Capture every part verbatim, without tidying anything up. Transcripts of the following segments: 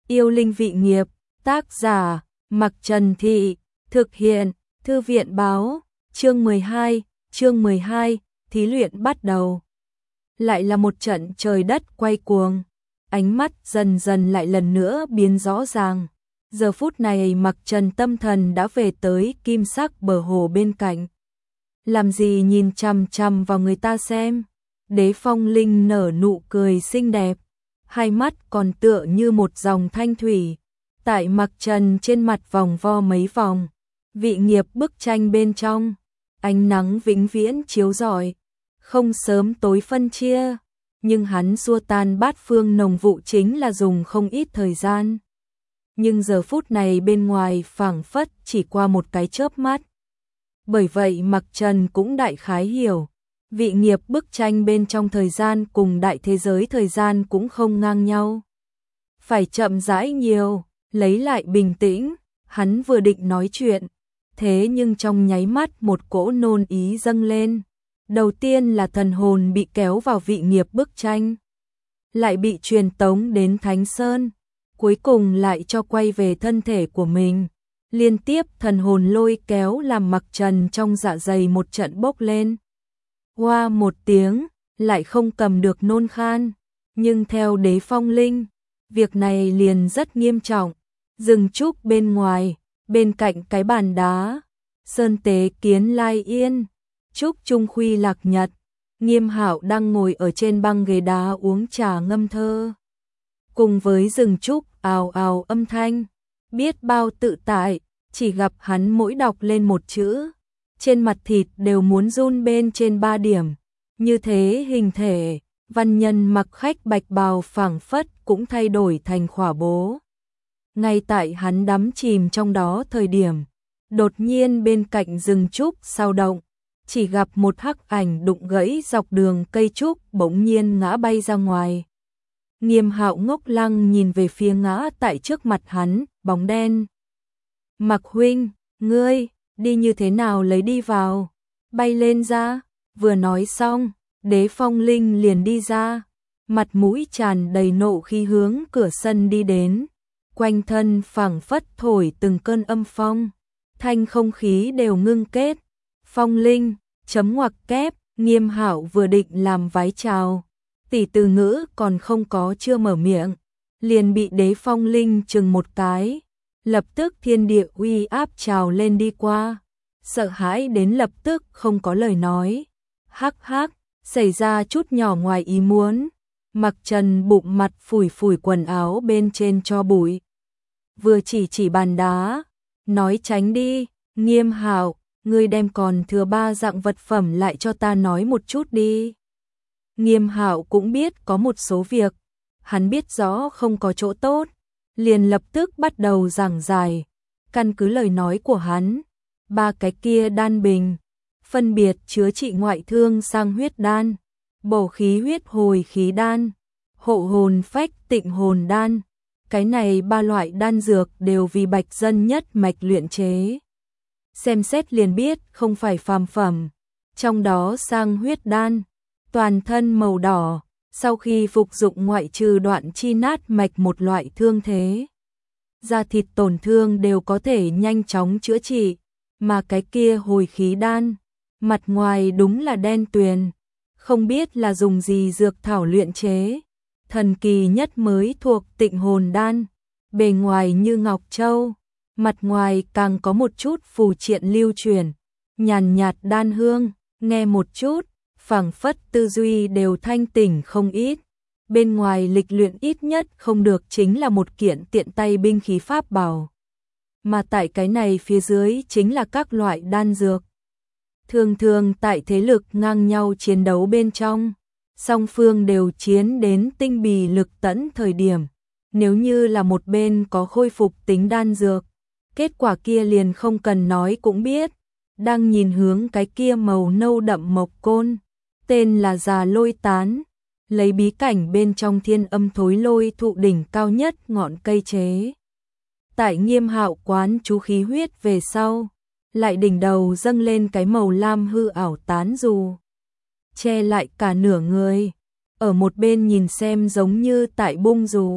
Yêu linh vị nghiệp, tác giả, Mặc Trần Thị, thực hiện, Thư viện báo, chương mười hai, chương mười hai, thí luyện bắt đầu. Lại là một trận trời đất quay cuồng, ánh mắt dần dần lại lần nữa biến rõ ràng. Giờ phút này Mặc Trần tâm thần đã về tới kim sắc bờ hồ bên cạnh. Làm gì nhìn chằm chằm vào người ta xem? Đế Phong Linh nở nụ cười xinh đẹp, hai mắt còn tựa như một dòng thanh thủy. Tại Mặc Trần trên mặt vòng vo mấy vòng, vị nghiệp bức tranh bên trong, ánh nắng vĩnh viễn chiếu rọi, không sớm tối phân chia, nhưng hắn xua tan bát phương nồng vụ chính là dùng không ít thời gian. Nhưng giờ phút này bên ngoài phảng phất chỉ qua một cái chớp mắt. Bởi vậy Mặc Trần cũng đại khái hiểu, vị nghiệp bức tranh bên trong thời gian cùng đại thế giới thời gian cũng không ngang nhau. Phải chậm rãi nhiều, lấy lại bình tĩnh, hắn vừa định nói chuyện, thế nhưng trong nháy mắt một cỗ nôn ý dâng lên. Đầu tiên là thần hồn bị kéo vào vị nghiệp bức tranh, lại bị truyền tống đến Thánh Sơn, cuối cùng lại cho quay về thân thể của mình. Liên tiếp thần hồn lôi kéo làm Mặc Trần trong dạ dày một trận bốc lên. Hoa một tiếng, lại không cầm được nôn khan, nhưng theo Đế Phong Linh, việc này liền rất nghiêm trọng. Rừng trúc bên ngoài, bên cạnh cái bàn đá, Sơn Tế Kiến Lai Yên, Trúc Trung Khuy Lạc Nhật, Nghiêm Hạo đang ngồi ở trên băng ghế đá uống trà ngâm thơ. Cùng với rừng trúc ào ào âm thanh, biết bao tự tại, chỉ gặp hắn mỗi đọc lên một chữ, trên mặt thịt đều muốn run bên trên ba điểm. Như thế hình thể, văn nhân mặc khách bạch bào phảng phất cũng thay đổi thành khỏa bố. Ngay tại hắn đắm chìm trong đó thời điểm, đột nhiên bên cạnh rừng trúc sao động, chỉ gặp một hắc ảnh đụng gãy dọc đường cây trúc bỗng nhiên ngã bay ra ngoài. Nghiêm Hạo ngốc lăng nhìn về phía ngã tại trước mặt hắn, bóng đen. Mặc huynh, ngươi, đi như thế nào lấy đi vào, bay lên ra, vừa nói xong, Đế Phong Linh liền đi ra, mặt mũi tràn đầy nộ khí hướng cửa sân đi đến, quanh thân phảng phất thổi từng cơn âm phong, thanh không khí đều ngưng kết. Phong Linh, chấm ngoặc kép, Nghiêm Hạo vừa định làm vái chào, tỷ từ ngữ còn không có chưa mở miệng, liền bị Đế Phong Linh chừng một cái, lập tức thiên địa uy áp trào lên đi qua, sợ hãi đến lập tức không có lời nói. Hắc hắc, xảy ra chút nhỏ ngoài ý muốn. Mặc Trần bụng mặt phủi phủi quần áo bên trên cho bụi, vừa chỉ chỉ bàn đá, nói tránh đi. Nghiêm Hạo, ngươi đem còn thừa ba dạng vật phẩm lại cho ta nói một chút đi. Nghiêm Hạo cũng biết có một số việc, hắn biết rõ không có chỗ tốt, liền lập tức bắt đầu giảng giải. Căn cứ lời nói của hắn, ba cái kia đan bình, phân biệt chứa trị ngoại thương sang huyết đan, bổ khí huyết hồi khí đan, hộ hồn phách tịnh hồn đan. Cái này ba loại đan dược đều vì bạch dân nhất mạch luyện chế. Xem xét liền biết không phải phàm phẩm. Trong đó sang huyết đan, toàn thân màu đỏ, sau khi phục dụng ngoại trừ đoạn chi nát mạch một loại thương thế, da thịt tổn thương đều có thể nhanh chóng chữa trị. Mà cái kia hồi khí đan, mặt ngoài đúng là đen tuyền, không biết là dùng gì dược thảo luyện chế. Thần kỳ nhất mới thuộc tịnh hồn đan, bề ngoài như ngọc châu, mặt ngoài càng có một chút phù triện lưu truyền, nhàn nhạt đan hương, nghe một chút, phảng phất tư duy đều thanh tỉnh không ít. Bên ngoài lịch luyện ít nhất không được chính là một kiện tiện tay binh khí pháp bảo, mà tại cái này phía dưới chính là các loại đan dược. Thường thường tại thế lực ngang nhau chiến đấu bên trong, song phương đều chiến đến tinh bì lực tẫn thời điểm, nếu như là một bên có khôi phục tính đan dược, kết quả kia liền không cần nói cũng biết. Đang nhìn hướng cái kia màu nâu đậm mộc côn, tên là Già Lôi Tán, lấy bí cảnh bên trong thiên âm thối lôi thụ đỉnh cao nhất ngọn cây chế. Tại Nghiêm Hạo quán chú khí huyết về sau, lại đỉnh đầu dâng lên cái màu lam hư ảo tán dù, che lại cả nửa người, ở một bên nhìn xem giống như tại bung dù,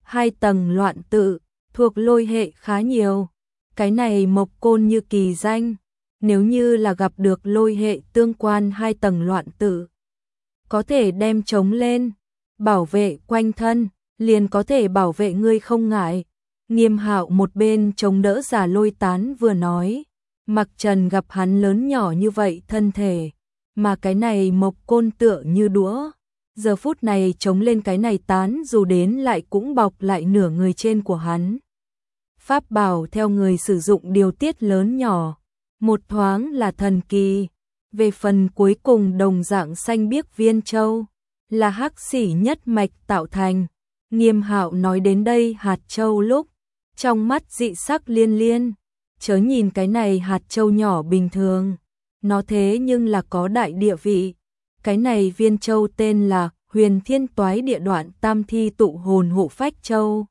hai tầng loạn tự, thuộc lôi hệ khá nhiều. Cái này Mộc Côn như kỳ danh, nếu như là gặp được lôi hệ tương quan hai tầng loạn tự, có thể đem chống lên, bảo vệ quanh thân, liền có thể bảo vệ ngươi không ngại. Nghiêm Hạo một bên chống đỡ giả lôi tán vừa nói, Mặc Trần gặp hắn lớn nhỏ như vậy thân thể, mà cái này Mộc Côn tựa như đũa, giờ phút này chống lên cái này tán dù đến lại cũng bọc lại nửa người trên của hắn. Pháp bảo theo người sử dụng điều tiết lớn nhỏ, một thoáng là thần kỳ. Về phần cuối cùng đồng dạng xanh biếc viên châu, là hắc xỉ nhất mạch tạo thành. Nghiêm Hạo nói đến đây hạt châu lúc, trong mắt dị sắc liên liên, chớ nhìn cái này hạt châu nhỏ bình thường, nó thế nhưng là có đại địa vị. Cái này viên châu tên là Huyền Thiên Toái Địa Đoạn Tam Thi Tụ Hồn Hộ Phách Châu.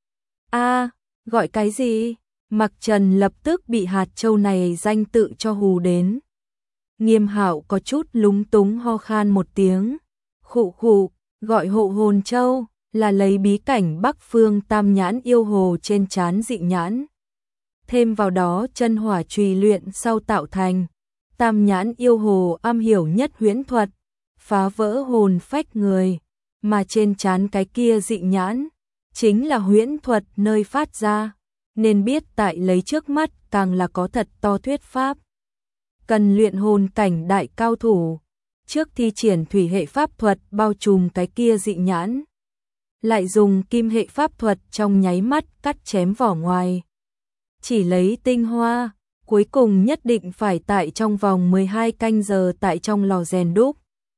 A, gọi cái gì? Mặc Trần lập tức bị hạt châu này danh tự cho hù đến. Nghiêm Hạo có chút lúng túng ho khan một tiếng, khụ khụ, gọi Hộ Hồn Châu, là lấy bí cảnh Bắc Phương Tam Nhãn yêu hồ trên trán dị nhãn. Thêm vào đó chân hỏa trùy luyện sau tạo thành, Tam Nhãn yêu hồ am hiểu nhất huyễn thuật, phá vỡ hồn phách người, mà trên trán cái kia dị nhãn, chính là huyễn thuật nơi phát ra, nên biết tại lấy trước mắt càng là có thật to thuyết pháp. Cần luyện hồn cảnh đại cao thủ, trước thi triển thủy hệ pháp thuật bao trùm cái kia dị nhãn, lại dùng kim hệ pháp thuật trong nháy mắt cắt chém vỏ ngoài. Chỉ lấy tinh hoa, cuối cùng nhất định phải tại trong vòng mười hai canh giờ tại trong lò rèn đúc,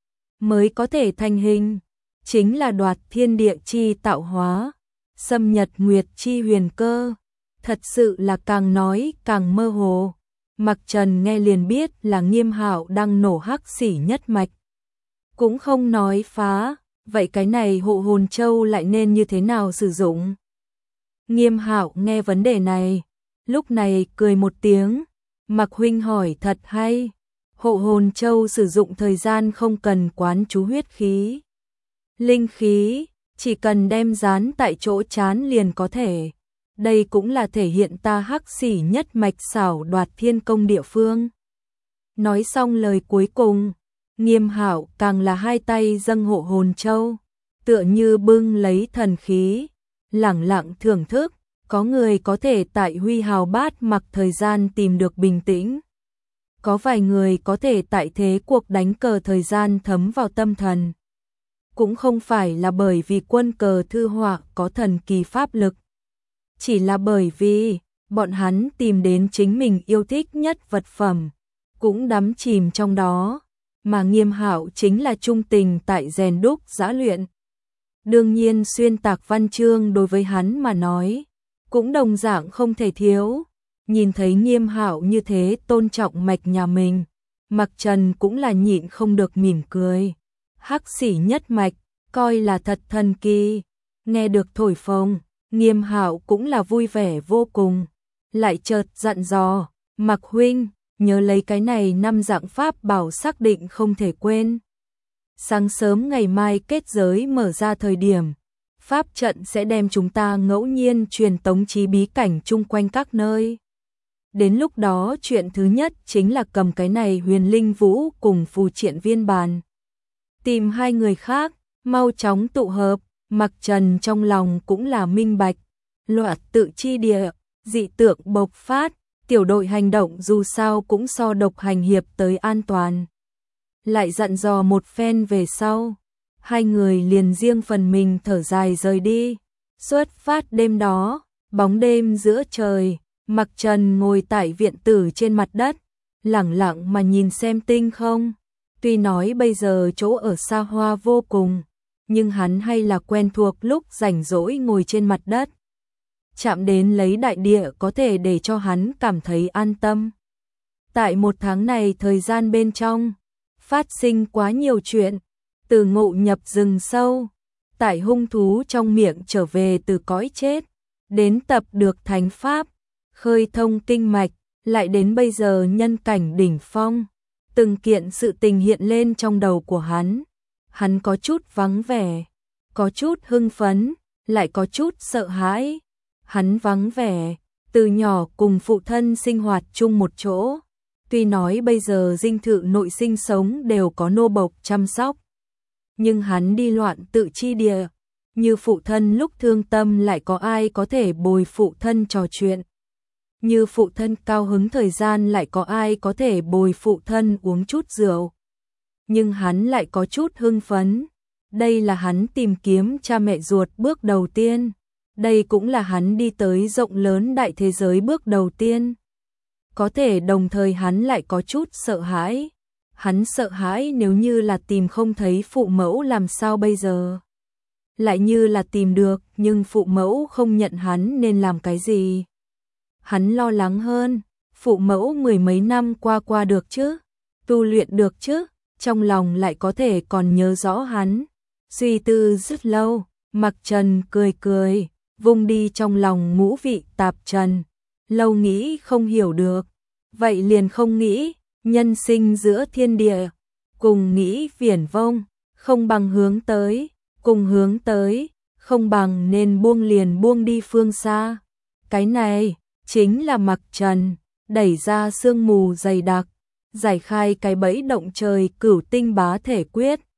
mới có thể thành hình, chính là đoạt thiên địa chi tạo hóa, xâm nhật nguyệt chi huyền cơ, thật sự là càng nói càng mơ hồ. Mặc Trần nghe liền biết là Nghiêm Hạo đang nổ hắc xỉ nhất mạch, cũng không nói phá, vậy cái này Hộ Hồn Châu lại nên như thế nào sử dụng? Nghiêm Hạo nghe vấn đề này, lúc này cười một tiếng, Mặc huynh hỏi thật hay. Hộ Hồn Châu sử dụng thời gian không cần quán chú huyết khí, linh khí, chỉ cần đem dán tại chỗ chán liền có thể. Đây cũng là thể hiện ta hắc xỉ nhất mạch xảo đoạt thiên công địa phương. Nói xong lời cuối cùng, Nghiêm Hạo càng là hai tay dâng Hộ Hồn Châu, tựa như bưng lấy thần khí, lẳng lặng thưởng thức. Có người có thể tại huy hào bát mặc thời gian tìm được bình tĩnh, có vài người có thể tại thế cuộc đánh cờ thời gian thấm vào tâm thần. Cũng không phải là bởi vì quân cờ thư họa có thần kỳ pháp lực, chỉ là bởi vì bọn hắn tìm đến chính mình yêu thích nhất vật phẩm, cũng đắm chìm trong đó, mà Nghiêm Hạo chính là trung tình tại rèn đúc giã luyện. Đương nhiên xuyên tạc văn chương đối với hắn mà nói, cũng đồng dạng không thể thiếu. Nhìn thấy Nghiêm Hạo như thế tôn trọng mạch nhà mình, Mặc Trần cũng là nhịn không được mỉm cười. Hắc xỉ nhất mạch, coi là thật thần kỳ. Nghe được thổi phồng, Nghiêm Hạo cũng là vui vẻ vô cùng, lại chợt dặn dò, Mặc huynh, nhớ lấy cái này năm dạng pháp bảo xác định không thể quên. Sáng sớm ngày mai kết giới mở ra thời điểm, pháp trận sẽ đem chúng ta ngẫu nhiên truyền tống trí bí cảnh chung quanh các nơi. Đến lúc đó chuyện thứ nhất chính là cầm cái này huyền linh vũ cùng phù triện viên bàn, tìm hai người khác, mau chóng tụ hợp. Mặc Trần trong lòng cũng là minh bạch, loạt tự chi địa, dị tượng bộc phát, tiểu đội hành động dù sao cũng so độc hành hiệp tới an toàn. Lại dặn dò một phen về sau, hai người liền riêng phần mình thở dài rời đi. Xuất phát đêm đó, bóng đêm giữa trời, Mặc Trần ngồi tại viện tử trên mặt đất, lẳng lặng mà nhìn xem tinh không. Tuy nói bây giờ chỗ ở xa hoa vô cùng, nhưng hắn hay là quen thuộc lúc rảnh rỗi ngồi trên mặt đất. Chạm đến lấy đại địa có thể để cho hắn cảm thấy an tâm. Tại một tháng này thời gian bên trong, phát sinh quá nhiều chuyện, từ ngộ nhập rừng sâu, tại hung thú trong miệng trở về từ cõi chết, đến tập được thánh pháp, khơi thông kinh mạch, lại đến bây giờ nhân cảnh đỉnh phong. Từng kiện sự tình hiện lên trong đầu của hắn, hắn có chút vắng vẻ, có chút hưng phấn, lại có chút sợ hãi. Hắn vắng vẻ, từ nhỏ cùng phụ thân sinh hoạt chung một chỗ. Tuy nói bây giờ dinh thự nội sinh sống đều có nô bộc chăm sóc, nhưng hắn đi loạn tự chi địa, như phụ thân lúc thương tâm lại có ai có thể bồi phụ thân trò chuyện. Như phụ thân cao hứng thời gian lại có ai có thể bồi phụ thân uống chút rượu. Nhưng hắn lại có chút hưng phấn. Đây là hắn tìm kiếm cha mẹ ruột bước đầu tiên. Đây cũng là hắn đi tới rộng lớn đại thế giới bước đầu tiên. Có thể đồng thời hắn lại có chút sợ hãi. Hắn sợ hãi nếu như là tìm không thấy phụ mẫu làm sao bây giờ. Lại như là tìm được nhưng phụ mẫu không nhận hắn nên làm cái gì. Hắn lo lắng hơn, phụ mẫu mười mấy năm qua qua được chứ, tu luyện được chứ, trong lòng lại có thể còn nhớ rõ hắn. Suy tư rất lâu, Mặc Trần cười cười, vung đi trong lòng ngũ vị tạp trần. Lâu nghĩ không hiểu được, vậy liền không nghĩ, nhân sinh giữa thiên địa, cùng nghĩ viển vông, không bằng hướng tới, cùng hướng tới, không bằng nên buông liền buông đi phương xa. Cái này chính là Mặc Trần, đẩy ra sương mù dày đặc, giải khai cái bẫy động trời cửu tinh bá thể quyết.